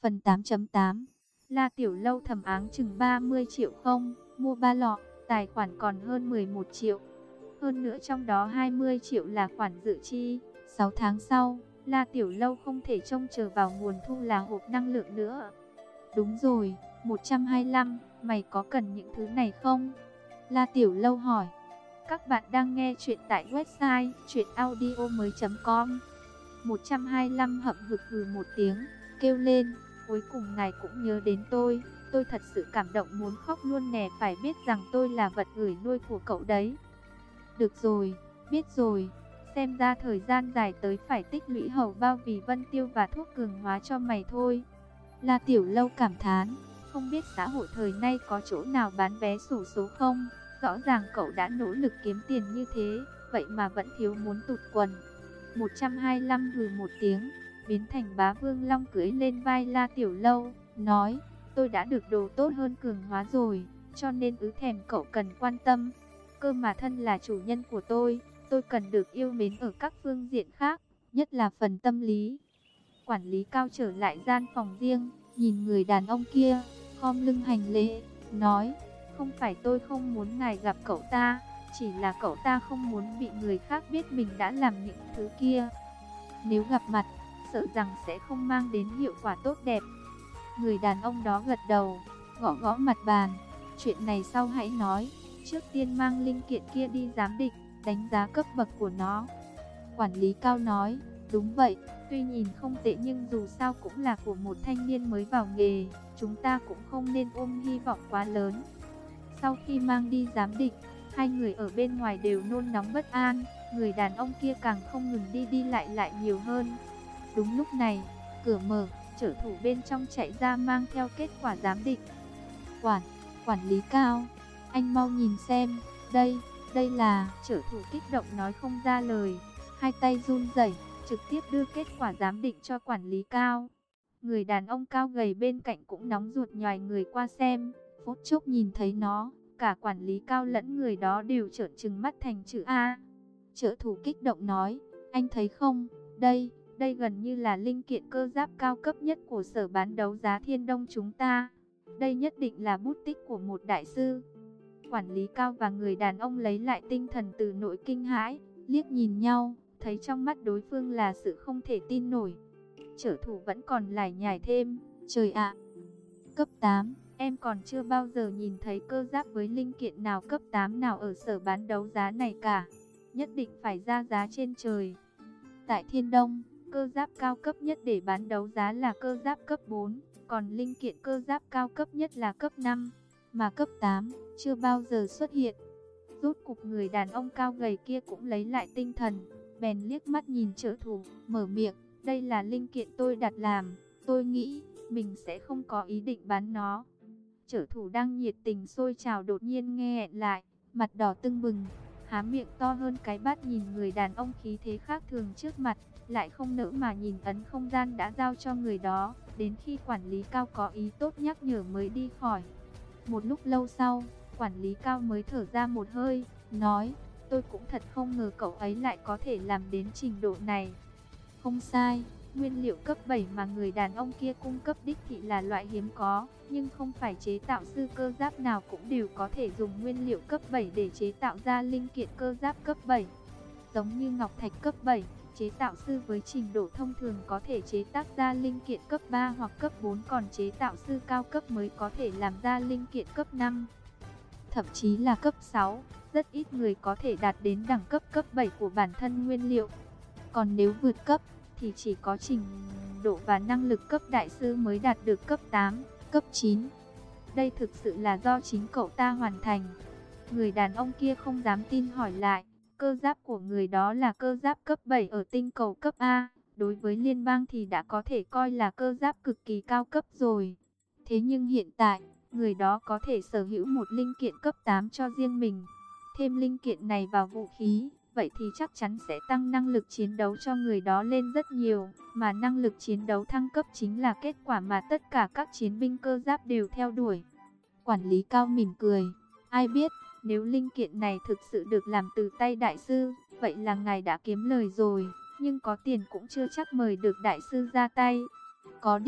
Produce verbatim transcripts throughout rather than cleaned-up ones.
Phần tám chấm tám. La Tiểu Lâu thầm áng chừng ba mươi triệu không, mua ba lọ, tài khoản còn hơn mười một triệu. Hơn nữa trong đó hai mươi triệu là khoản dự chi. sáu tháng sau, La Tiểu Lâu không thể trông chờ vào nguồn thu là hộp năng lượng nữa. Đúng rồi, một trăm hai mươi lăm, mày có cần những thứ này không? La Tiểu Lâu hỏi. Các bạn đang nghe chuyện tại website truyện audio mới chấm com. một trăm hai mươi lăm hậm hực hừ một tiếng, kêu lên, cuối cùng ngài cũng nhớ đến tôi, tôi thật sự cảm động muốn khóc luôn nè, phải biết rằng tôi là vật gửi nuôi của cậu đấy. Được rồi, biết rồi, xem ra thời gian dài tới phải tích lũy hầu bao vì vân tiêu và thuốc cường hóa cho mày thôi. La Tiểu Lâu cảm thán, không biết xã hội thời nay có chỗ nào bán vé xổ số không? Rõ ràng cậu đã nỗ lực kiếm tiền như thế, vậy mà vẫn thiếu muốn tụt quần. một trăm hai mươi lăm hừ một tiếng, biến thành bá vương long cưỡi lên vai La Tiểu Lâu, nói, tôi đã được đồ tốt hơn cường hóa rồi, cho nên ứ thèm cậu cần quan tâm. Cơ mà thân là chủ nhân của tôi, tôi cần được yêu mến ở các phương diện khác, nhất là phần tâm lý. Quản lý Cao trở lại gian phòng riêng, nhìn người đàn ông kia, khom lưng hành lễ, nói, không phải tôi không muốn ngài gặp cậu ta, chỉ là cậu ta không muốn bị người khác biết mình đã làm những thứ kia. Nếu gặp mặt, sợ rằng sẽ không mang đến hiệu quả tốt đẹp. Người đàn ông đó gật đầu, gõ gõ mặt bàn, chuyện này sau hãy nói, trước tiên mang linh kiện kia đi giám định, đánh giá cấp bậc của nó. Quản lý Cao nói, đúng vậy, tuy nhìn không tệ nhưng dù sao cũng là của một thanh niên mới vào nghề, chúng ta cũng không nên ôm hy vọng quá lớn. Sau khi mang đi giám định, hai người ở bên ngoài đều nôn nóng bất an, người đàn ông kia càng không ngừng đi đi lại lại nhiều hơn. Đúng lúc này, cửa mở, trợ thủ bên trong chạy ra mang theo kết quả giám định. Quản, quản lý Cao, anh mau nhìn xem, đây, đây là, trợ thủ kích động nói không ra lời, hai tay run rẩy, trực tiếp đưa kết quả giám định cho quản lý Cao. Người đàn ông cao gầy bên cạnh cũng nóng ruột nhòi người qua xem, phút chốc nhìn thấy nó, cả quản lý Cao lẫn người đó đều trợn trừng mắt thành chữ A. Trợ thủ kích động nói, anh thấy không, đây, đây gần như là linh kiện cơ giáp cao cấp nhất của sở bán đấu giá Thiên Đông chúng ta. Đây nhất định là bút tích của một đại sư. Quản lý Cao và người đàn ông lấy lại tinh thần từ nỗi kinh hãi, liếc nhìn nhau, thấy trong mắt đối phương là sự không thể tin nổi. Trợ thủ vẫn còn lải nhải thêm, trời ạ, cấp tám, em còn chưa bao giờ nhìn thấy cơ giáp với linh kiện nào cấp tám nào ở sở bán đấu giá này cả. Nhất định phải ra giá trên trời. Tại Thiên Đông, cơ giáp cao cấp nhất để bán đấu giá là cơ giáp cấp bốn, còn linh kiện cơ giáp cao cấp nhất là cấp năm, mà cấp tám chưa bao giờ xuất hiện. Rốt cục người đàn ông cao gầy kia cũng lấy lại tinh thần, bèn liếc mắt nhìn trợ thủ, mở miệng, đây là linh kiện tôi đặt làm, tôi nghĩ mình sẽ không có ý định bán nó. Trợ thủ đang nhiệt tình sôi trào đột nhiên nghe lại, mặt đỏ tưng bừng, há miệng to hơn cái bát nhìn người đàn ông khí thế khác thường trước mặt, lại không nỡ mà nhìn ấn không gian đã giao cho người đó, đến khi quản lý Cao có ý tốt nhắc nhở mới đi khỏi. Một lúc lâu sau, quản lý Cao mới thở ra một hơi, nói, tôi cũng thật không ngờ cậu ấy lại có thể làm đến trình độ này. Không sai, nguyên liệu cấp bảy mà người đàn ông kia cung cấp đích thị là loại hiếm có, nhưng không phải chế tạo sư cơ giáp nào cũng đều có thể dùng nguyên liệu cấp bảy để chế tạo ra linh kiện cơ giáp cấp bảy. Giống như ngọc thạch cấp bảy, chế tạo sư với trình độ thông thường có thể chế tác ra linh kiện cấp ba hoặc cấp bốn, còn chế tạo sư cao cấp mới có thể làm ra linh kiện cấp năm, thậm chí là cấp sáu. Rất ít người có thể đạt đến đẳng cấp cấp bảy của bản thân nguyên liệu. Còn nếu vượt cấp, thì chỉ có trình độ và năng lực cấp đại sư mới đạt được cấp tám, cấp chín. Đây thực sự là do chính cậu ta hoàn thành. Người đàn ông kia không dám tin hỏi lại, cơ giáp của người đó là cơ giáp cấp bảy ở tinh cầu cấp A, đối với liên bang thì đã có thể coi là cơ giáp cực kỳ cao cấp rồi. Thế nhưng hiện tại, người đó có thể sở hữu một linh kiện cấp tám cho riêng mình. Thêm linh kiện này vào vũ khí, vậy thì chắc chắn sẽ tăng năng lực chiến đấu cho người đó lên rất nhiều, mà năng lực chiến đấu thăng cấp chính là kết quả mà tất cả các chiến binh cơ giáp đều theo đuổi. Quản lý Cao mỉm cười, ai biết, nếu linh kiện này thực sự được làm từ tay đại sư, vậy là ngài đã kiếm lời rồi, nhưng có tiền cũng chưa chắc mời được đại sư ra tay. Có điều,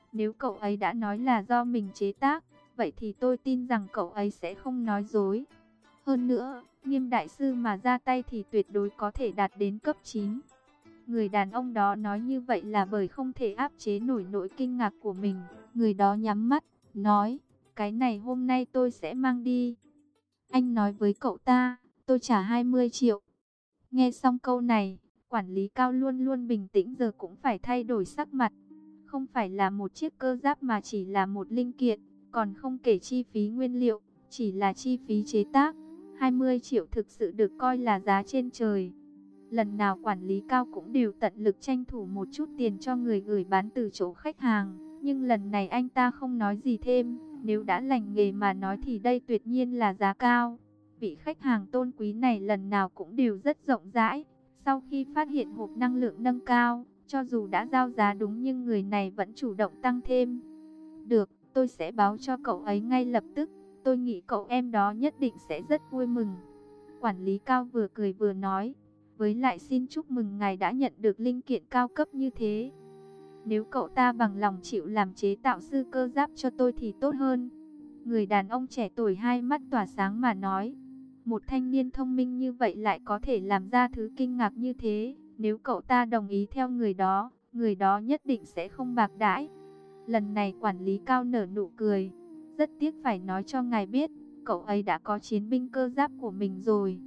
Nếu cậu ấy đã nói là do mình chế tác, vậy thì tôi tin rằng cậu ấy sẽ không nói dối. Hơn nữa, Nghiêm đại sư mà ra tay thì tuyệt đối có thể đạt đến cấp chín. Người đàn ông đó nói như vậy là bởi không thể áp chế nổi nỗi kinh ngạc của mình. Người đó nhắm mắt, nói, cái này hôm nay tôi sẽ mang đi. Anh nói với cậu ta, tôi trả hai mươi triệu. Nghe xong câu này, quản lý Cao luôn luôn bình tĩnh giờ cũng phải thay đổi sắc mặt. Không phải là một chiếc cơ giáp mà chỉ là một linh kiện, còn không kể chi phí nguyên liệu, chỉ là chi phí chế tác. hai mươi triệu thực sự được coi là giá trên trời. Lần nào quản lý Cao cũng đều tận lực tranh thủ một chút tiền cho người gửi bán từ chỗ khách hàng. Nhưng lần này anh ta không nói gì thêm, nếu đã lành nghề mà nói thì đây tuyệt nhiên là giá cao. Vị khách hàng tôn quý này lần nào cũng đều rất rộng rãi. Sau khi phát hiện hộp năng lượng nâng cao, cho dù đã giao giá đúng nhưng người này vẫn chủ động tăng thêm. Được, tôi sẽ báo cho cậu ấy ngay lập tức. Tôi nghĩ cậu em đó nhất định sẽ rất vui mừng. Quản lý Cao vừa cười vừa nói. Với lại xin chúc mừng ngài đã nhận được linh kiện cao cấp như thế. Nếu cậu ta bằng lòng chịu làm chế tạo sư cơ giáp cho tôi thì tốt hơn. Người đàn ông trẻ tuổi hai mắt tỏa sáng mà nói. Một thanh niên thông minh như vậy lại có thể làm ra thứ kinh ngạc như thế. Nếu cậu ta đồng ý theo người đó, người đó nhất định sẽ không bạc đãi. Lần này quản lý Cao nở nụ cười. Rất tiếc phải nói cho ngài biết, cậu ấy đã có chiến binh cơ giáp của mình rồi.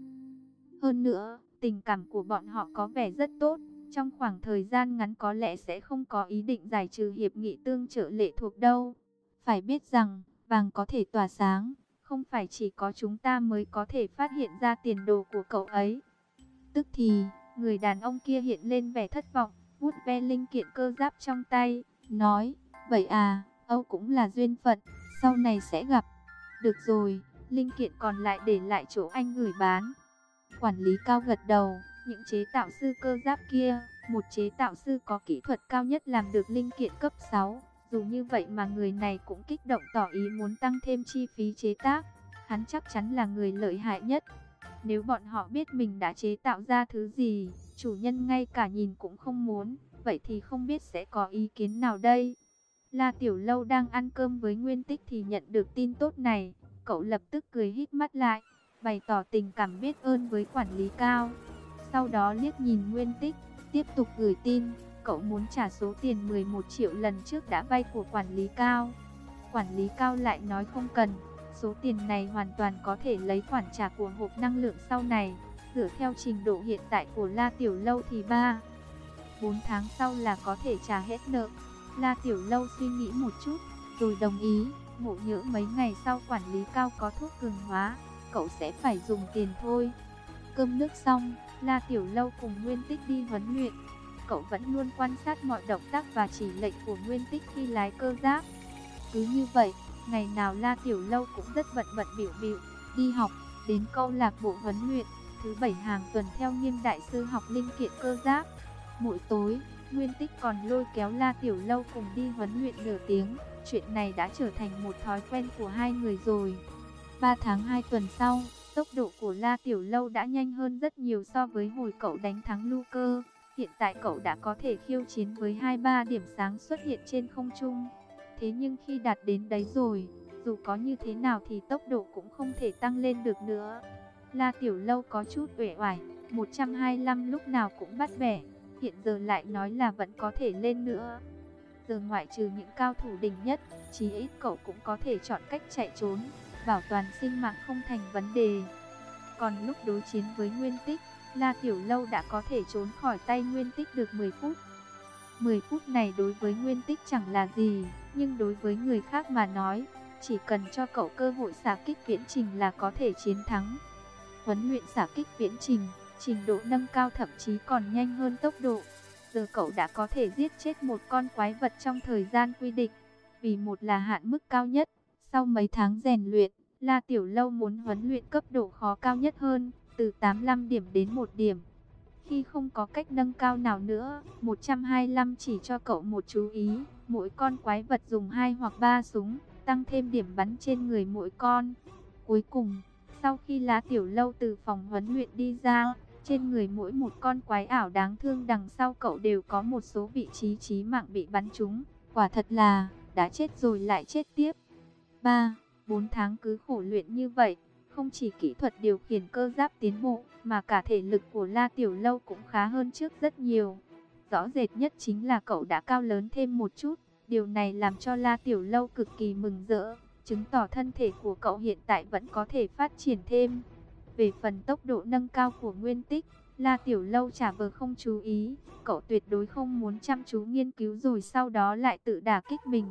Hơn nữa, tình cảm của bọn họ có vẻ rất tốt. Trong khoảng thời gian ngắn có lẽ sẽ không có ý định giải trừ hiệp nghị tương trợ lệ thuộc đâu. Phải biết rằng, vàng có thể tỏa sáng, không phải chỉ có chúng ta mới có thể phát hiện ra tiền đồ của cậu ấy. Tức thì, người đàn ông kia hiện lên vẻ thất vọng, vuốt ve linh kiện cơ giáp trong tay, nói, vậy à, Âu cũng là duyên phận, sau này sẽ gặp. Được rồi, linh kiện còn lại để lại chỗ anh gửi bán. Quản lý Cao gật đầu, những chế tạo sư cơ giáp kia, một chế tạo sư có kỹ thuật cao nhất làm được linh kiện cấp sáu. Dù như vậy mà người này cũng kích động tỏ ý muốn tăng thêm chi phí chế tác. Hắn chắc chắn là người lợi hại nhất. Nếu bọn họ biết mình đã chế tạo ra thứ gì, chủ nhân ngay cả nhìn cũng không muốn, vậy thì không biết sẽ có ý kiến nào đây. La Tiểu Lâu đang ăn cơm với Nguyên Tích thì nhận được tin tốt này. Cậu lập tức cười híp mắt lại, bày tỏ tình cảm biết ơn với quản lý Cao. Sau đó liếc nhìn Nguyên Tích, tiếp tục gửi tin. Cậu muốn trả số tiền mười một triệu lần trước đã vay của quản lý Cao. Quản lý Cao lại nói không cần. Số tiền này hoàn toàn có thể lấy khoản trả của hộp năng lượng sau này. Dựa theo trình độ hiện tại của La Tiểu Lâu thì ba bốn tháng sau là có thể trả hết nợ. La Tiểu Lâu suy nghĩ một chút, rồi đồng ý. Ngộ nhỡ mấy ngày sau quản lý Cao có thuốc cường hóa, cậu sẽ phải dùng tiền thôi. Cơm nước xong, La Tiểu Lâu cùng Nguyên Tích đi huấn luyện. Cậu vẫn luôn quan sát mọi động tác và chỉ lệnh của Nguyên Tích khi lái cơ giáp. Cứ như vậy, ngày nào La Tiểu Lâu cũng rất bận bận bịu bịu, đi học, đến câu lạc bộ huấn luyện, thứ bảy hàng tuần theo Nghiêm đại sư học linh kiện cơ giáp. Mỗi tối, Nguyên Tích còn lôi kéo La Tiểu Lâu cùng đi huấn luyện nửa tiếng. Chuyện này đã trở thành một thói quen của hai người rồi. ba tháng hai tuần sau, tốc độ của La Tiểu Lâu đã nhanh hơn rất nhiều so với hồi cậu đánh thắng Luker. Hiện tại cậu đã có thể khiêu chiến với hai ba điểm sáng xuất hiện trên không trung. Thế nhưng khi đạt đến đấy rồi, dù có như thế nào thì tốc độ cũng không thể tăng lên được nữa. La Tiểu Lâu có chút uể oải, một trăm hai mươi lăm lúc nào cũng bắt bẻ, hiện giờ lại nói là vẫn có thể lên nữa. Giờ ngoại trừ những cao thủ đỉnh nhất, chí ít cậu cũng có thể chọn cách chạy trốn, bảo toàn sinh mạng không thành vấn đề. Còn lúc đối chiến với Nguyên Tích, La Tiểu Lâu đã có thể trốn khỏi tay Nguyên Tích được mười phút. mười phút này đối với Nguyên Tích chẳng là gì, nhưng đối với người khác mà nói, chỉ cần cho cậu cơ hội xả kích viễn trình là có thể chiến thắng. Huấn luyện xả kích viễn trình, trình độ nâng cao thậm chí còn nhanh hơn tốc độ. Giờ cậu đã có thể giết chết một con quái vật trong thời gian quy định, vì một là hạn mức cao nhất. Sau mấy tháng rèn luyện, La Tiểu Lâu muốn huấn luyện cấp độ khó cao nhất hơn, từ tám mươi lăm điểm đến một điểm. Khi không có cách nâng cao nào nữa, một trăm hai mươi lăm chỉ cho cậu một chú ý, mỗi con quái vật dùng hai hoặc ba súng, tăng thêm điểm bắn trên người mỗi con. Cuối cùng, sau khi La Tiểu Lâu từ phòng huấn luyện đi ra, trên người mỗi một con quái ảo đáng thương đằng sau cậu đều có một số vị trí chí mạng bị bắn trúng. Quả thật là, đã chết rồi lại chết tiếp. ba, bốn tháng cứ khổ luyện như vậy, không chỉ kỹ thuật điều khiển cơ giáp tiến bộ, mà cả thể lực của La Tiểu Lâu cũng khá hơn trước rất nhiều. Rõ rệt nhất chính là cậu đã cao lớn thêm một chút, điều này làm cho La Tiểu Lâu cực kỳ mừng rỡ, chứng tỏ thân thể của cậu hiện tại vẫn có thể phát triển thêm. Về phần tốc độ nâng cao của nguyên tích, La Tiểu Lâu chả vờ không chú ý, cậu tuyệt đối không muốn chăm chú nghiên cứu rồi sau đó lại tự đả kích mình.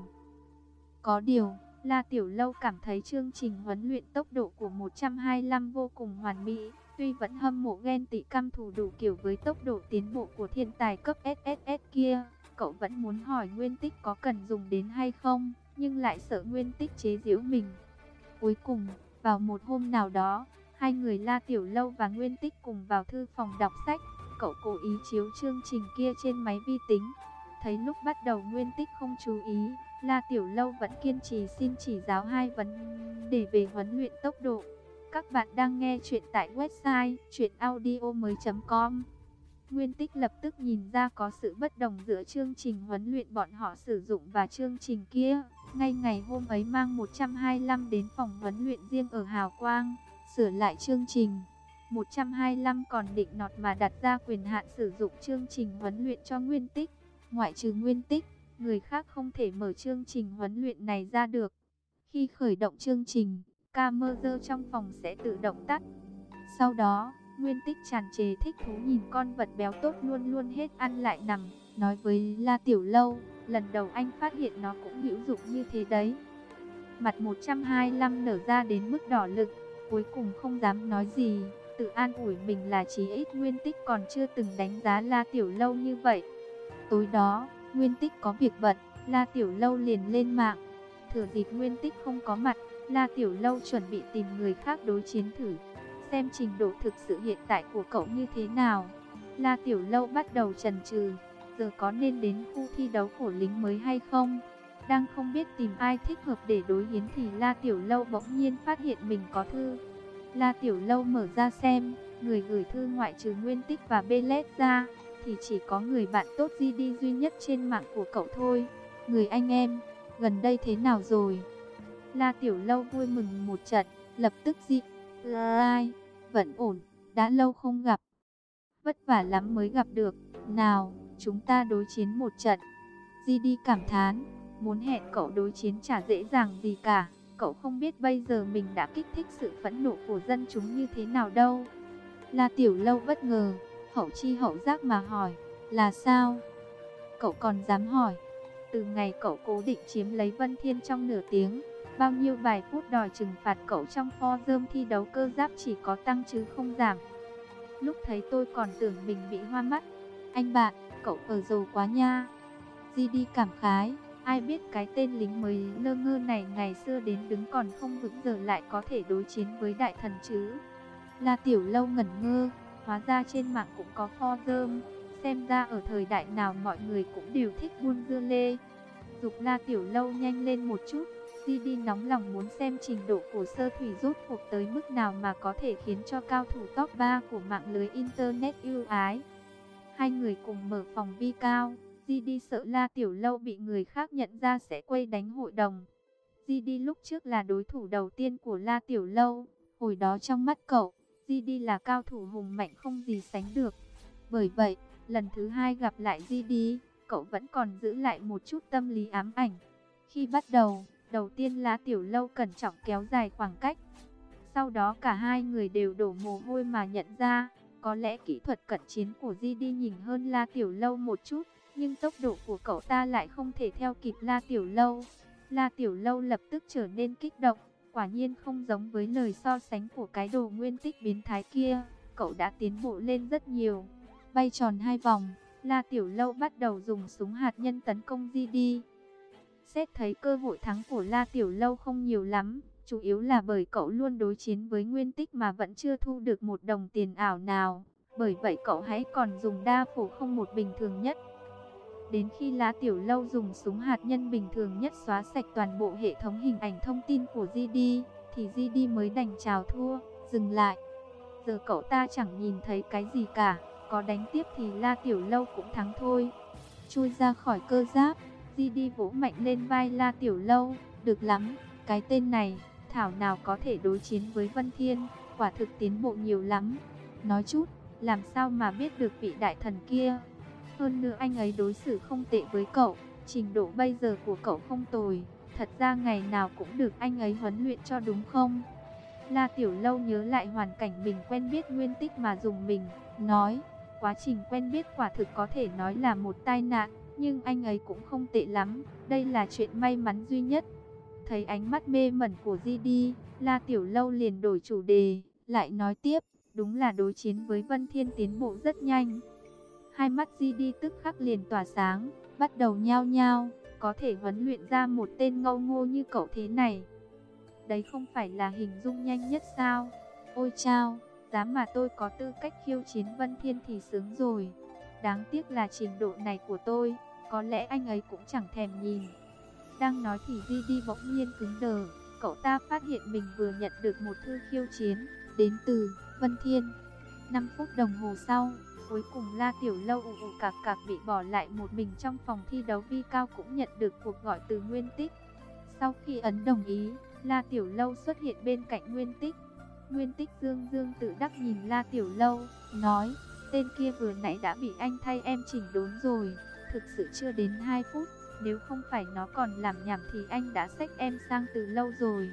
Có điều, La Tiểu Lâu cảm thấy chương trình huấn luyện tốc độ của một trăm hai mươi lăm vô cùng hoàn mỹ, tuy vẫn hâm mộ ghen tị căm thù đủ kiểu với tốc độ tiến bộ của thiên tài cấp ét ét ét kia, cậu vẫn muốn hỏi nguyên tích có cần dùng đến hay không, nhưng lại sợ nguyên tích chế giễu mình. Cuối cùng, vào một hôm nào đó, hai người La Tiểu Lâu và Nguyên Tích cùng vào thư phòng đọc sách, cậu cố ý chiếu chương trình kia trên máy vi tính. Thấy lúc bắt đầu Nguyên Tích không chú ý, La Tiểu Lâu vẫn kiên trì xin chỉ giáo hai vấn đề về huấn luyện tốc độ. Các bạn đang nghe chuyện tại website truyện audio mới chấm com. Nguyên Tích lập tức nhìn ra có sự bất đồng giữa chương trình huấn luyện bọn họ sử dụng và chương trình kia. Ngay ngày hôm ấy mang một trăm hai mươi lăm đến phòng huấn luyện riêng ở Hào Quang, sửa lại chương trình. một trăm hai mươi lăm còn định nọt mà đặt ra quyền hạn sử dụng chương trình huấn luyện cho Nguyên Tích. Ngoại trừ Nguyên Tích, người khác không thể mở chương trình huấn luyện này ra được. Khi khởi động chương trình, camera trong phòng sẽ tự động tắt. Sau đó, Nguyên Tích tràn trề thích thú nhìn con vật béo tốt luôn luôn hết ăn lại nằm, nói với La Tiểu Lâu, lần đầu anh phát hiện nó cũng hữu dụng như thế đấy. Mặt một trăm hai mươi lăm nở ra đến mức đỏ lực, cuối cùng không dám nói gì, tự an ủi mình là chí ít Nguyên Tích còn chưa từng đánh giá La Tiểu Lâu như vậy. Tối đó, Nguyên Tích có việc bận, La Tiểu Lâu liền lên mạng. Thừa dịp Nguyên Tích không có mặt, La Tiểu Lâu chuẩn bị tìm người khác đối chiến thử, xem trình độ thực sự hiện tại của cậu như thế nào. La Tiểu Lâu bắt đầu chần chừ, giờ có nên đến khu thi đấu của lính mới hay không? Đang không biết tìm ai thích hợp để đối hiến thì La Tiểu Lâu bỗng nhiên phát hiện mình có thư. La Tiểu Lâu mở ra xem, người gửi thư ngoại trừ Nguyên Tích và Belet ra, thì chỉ có người bạn tốt gi đi duy nhất trên mạng của cậu thôi. Người anh em, gần đây thế nào rồi? La Tiểu Lâu vui mừng một trận, lập tức di like, vẫn ổn, đã lâu không gặp. Vất vả lắm mới gặp được, nào, chúng ta đối chiến một trận. gi đi cảm thán, muốn hẹn cậu đối chiến chả dễ dàng gì cả. Cậu không biết bây giờ mình đã kích thích sự phẫn nộ của dân chúng như thế nào đâu. La Tiểu Lâu bất ngờ, hậu chi hậu giác mà hỏi, là sao? Cậu còn dám hỏi? Từ ngày cậu cố định chiếm lấy Vân Thiên trong nửa tiếng, bao nhiêu vài phút đòi trừng phạt cậu trong forum thi đấu cơ giáp chỉ có tăng chứ không giảm. Lúc thấy tôi còn tưởng mình bị hoa mắt. Anh bạn, cậu ở dầu quá nha. gi đi cảm khái, ai biết cái tên lính mới lơ ngơ này ngày xưa đến đứng còn không vững giờ lại có thể đối chiến với đại thần chứ. La Tiểu Lâu ngẩn ngơ, hóa ra trên mạng cũng có forum, xem ra ở thời đại nào mọi người cũng đều thích buôn dưa lê. Giục La Tiểu Lâu nhanh lên một chút, gi đi nóng lòng muốn xem trình độ của Sơ Thủy rốt cuộc tới mức nào mà có thể khiến cho cao thủ top ba của mạng lưới Internet yêu ái. Hai người cùng mở phòng vi cao, gi đi sợ La Tiểu Lâu bị người khác nhận ra sẽ quay đánh hội đồng. gi đi lúc trước là đối thủ đầu tiên của La Tiểu Lâu, hồi đó trong mắt cậu, gi đi là cao thủ hùng mạnh không gì sánh được. Bởi vậy, lần thứ hai gặp lại gi đi, cậu vẫn còn giữ lại một chút tâm lý ám ảnh. Khi bắt đầu, đầu tiên La Tiểu Lâu cẩn trọng kéo dài khoảng cách. Sau đó cả hai người đều đổ mồ hôi mà nhận ra, có lẽ kỹ thuật cận chiến của gi đi nhìn hơn La Tiểu Lâu một chút, nhưng tốc độ của cậu ta lại không thể theo kịp La Tiểu Lâu. La Tiểu Lâu lập tức trở nên kích động, quả nhiên không giống với lời so sánh của cái đồ Nguyên Tích biến thái kia, cậu đã tiến bộ lên rất nhiều. Bay tròn hai vòng, La Tiểu Lâu bắt đầu dùng súng hạt nhân tấn công gi đi. Xét thấy cơ hội thắng của La Tiểu Lâu không nhiều lắm, chủ yếu là bởi cậu luôn đối chiến với Nguyên Tích mà vẫn chưa thu được một đồng tiền ảo nào. Bởi vậy cậu hãy còn dùng đa phổ không một bình thường nhất. Đến khi La Tiểu Lâu dùng súng hạt nhân bình thường nhất xóa sạch toàn bộ hệ thống hình ảnh thông tin của gi đi, thì gi đi mới đành chào thua, dừng lại. Giờ cậu ta chẳng nhìn thấy cái gì cả, có đánh tiếp thì La Tiểu Lâu cũng thắng thôi. Chui ra khỏi cơ giáp, Di đi vỗ mạnh lên vai La Tiểu Lâu. Được lắm, cái tên này, thảo nào có thể đối chiến với Vân Thiên, quả thực tiến bộ nhiều lắm. Nói chút, làm sao mà biết được vị đại thần kia. Hơn nữa anh ấy đối xử không tệ với cậu, trình độ bây giờ của cậu không tồi. Thật ra ngày nào cũng được anh ấy huấn luyện cho đúng không? La Tiểu Lâu nhớ lại hoàn cảnh mình quen biết Nguyên Tích mà dùng mình, nói, quá trình quen biết quả thực có thể nói là một tai nạn, nhưng anh ấy cũng không tệ lắm, đây là chuyện may mắn duy nhất. Thấy ánh mắt mê mẩn của Di đi, La Tiểu Lâu liền đổi chủ đề, lại nói tiếp, đúng là đối chiến với Vân Thiên tiến bộ rất nhanh. Hai mắt Di đi tức khắc liền tỏa sáng, bắt đầu nhao nhao, có thể huấn luyện ra một tên ngâu ngô như cậu thế này. Đấy không phải là hình dung nhanh nhất sao? Ôi chao, dám mà tôi có tư cách khiêu chiến Vân Thiên thì sướng rồi. Đáng tiếc là trình độ này của tôi, có lẽ anh ấy cũng chẳng thèm nhìn. Đang nói thì Di đi bỗng nhiên cứng đờ, cậu ta phát hiện mình vừa nhận được một thư khiêu chiến, đến từ Vân Thiên. năm phút đồng hồ sau, cuối cùng La Tiểu Lâu ù ù cạc cạc bị bỏ lại một mình trong phòng thi đấu vi cao cũng nhận được cuộc gọi từ Nguyên Tích. Sau khi ấn đồng ý, La Tiểu Lâu xuất hiện bên cạnh Nguyên Tích. Nguyên Tích dương dương tự đắc nhìn La Tiểu Lâu, nói, tên kia vừa nãy đã bị anh thay em chỉnh đốn rồi, thực sự chưa đến hai phút, nếu không phải nó còn làm nhảm thì anh đã xách em sang từ lâu rồi.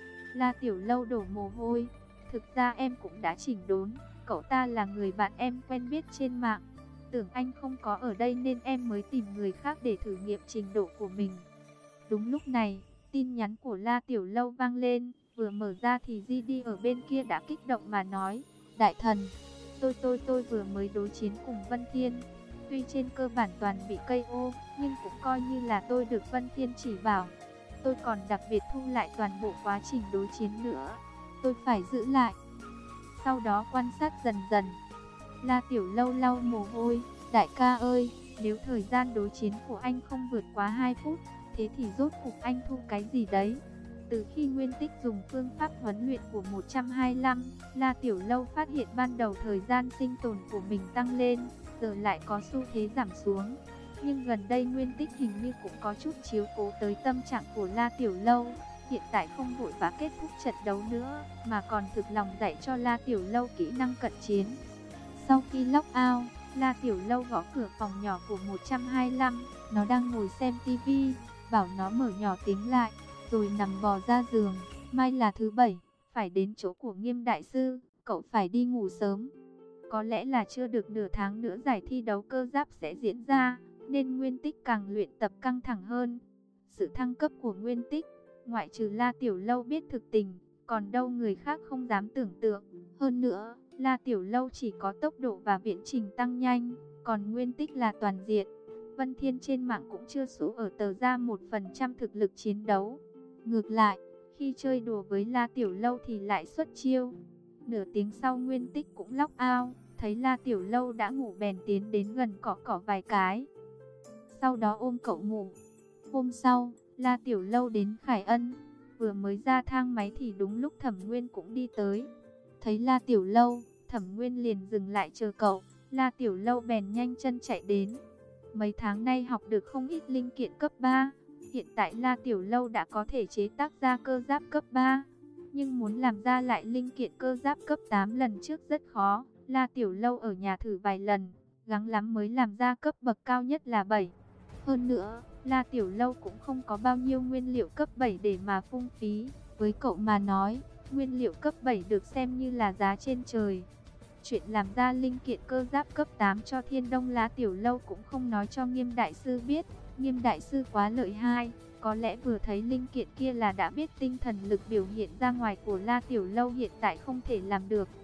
La Tiểu Lâu đổ mồ hôi, thực ra em cũng đã chỉnh đốn, cậu ta là người bạn em quen biết trên mạng, tưởng anh không có ở đây nên em mới tìm người khác để thử nghiệm trình độ của mình. Đúng lúc này, tin nhắn của La Tiểu Lâu vang lên, vừa mở ra thì Di đi ở bên kia đã kích động mà nói, đại thần, tôi tôi tôi vừa mới đối chiến cùng Vân Thiên, tuy trên cơ bản toàn bị ca o, nhưng cũng coi như là tôi được Vân Thiên chỉ bảo. Tôi còn đặc biệt thu lại toàn bộ quá trình đối chiến nữa, tôi phải giữ lại. Sau đó quan sát dần dần, La Tiểu Lâu lau mồ hôi, đại ca ơi, nếu thời gian đối chiến của anh không vượt quá hai phút, thế thì rốt cuộc anh thu cái gì đấy? Từ khi Nguyên Tích dùng phương pháp huấn luyện của một trăm hai mươi lăm, La Tiểu Lâu phát hiện ban đầu thời gian sinh tồn của mình tăng lên, giờ lại có xu thế giảm xuống. Nhưng gần đây Nguyên Tích hình như cũng có chút chiếu cố tới tâm trạng của La Tiểu Lâu, hiện tại không vội vã kết thúc trận đấu nữa, mà còn thực lòng dạy cho La Tiểu Lâu kỹ năng cận chiến. Sau khi lock out, La Tiểu Lâu gõ cửa phòng nhỏ của một trăm hai mươi lăm, nó đang ngồi xem tivi, bảo nó mở nhỏ tiếng lại, rồi nằm bò ra giường. Mai là thứ bảy, phải đến chỗ của Nghiêm đại sư, cậu phải đi ngủ sớm. Có lẽ là chưa được nửa tháng nữa giải thi đấu cơ giáp sẽ diễn ra, nên Nguyên Tích càng luyện tập căng thẳng hơn. Sự thăng cấp của Nguyên Tích, ngoại trừ La Tiểu Lâu biết thực tình, còn đâu người khác không dám tưởng tượng. Hơn nữa, La Tiểu Lâu chỉ có tốc độ và viễn trình tăng nhanh, còn Nguyên Tích là toàn diện. Vân Thiên trên mạng cũng chưa số ở tờ ra một phần trăm thực lực chiến đấu. Ngược lại, khi chơi đùa với La Tiểu Lâu thì lại xuất chiêu. Nửa tiếng sau Nguyên Tích cũng lock out, thấy La Tiểu Lâu đã ngủ bèn tiến đến gần cọ cọ vài cái, sau đó ôm cậu ngủ. Hôm sau, La Tiểu Lâu đến Khải Ân, vừa mới ra thang máy thì đúng lúc Thẩm Nguyên cũng đi tới. Thấy La Tiểu Lâu, Thẩm Nguyên liền dừng lại chờ cậu, La Tiểu Lâu bèn nhanh chân chạy đến. Mấy tháng nay học được không ít linh kiện cấp ba, hiện tại La Tiểu Lâu đã có thể chế tác ra cơ giáp cấp ba. Nhưng muốn làm ra lại linh kiện cơ giáp cấp tám lần trước rất khó. La Tiểu Lâu ở nhà thử vài lần, gắng lắm mới làm ra cấp bậc cao nhất là bảy. Hơn nữa, La Tiểu Lâu cũng không có bao nhiêu nguyên liệu cấp bảy để mà phung phí. Với cậu mà nói, nguyên liệu cấp bảy được xem như là giá trên trời. Chuyện làm ra linh kiện cơ giáp cấp tám cho Thiên Đông La Tiểu Lâu cũng không nói cho Nghiêm đại sư biết. Nghiêm đại sư quá lợi hại, có lẽ vừa thấy linh kiện kia là đã biết tinh thần lực biểu hiện ra ngoài của La Tiểu Lâu hiện tại không thể làm được.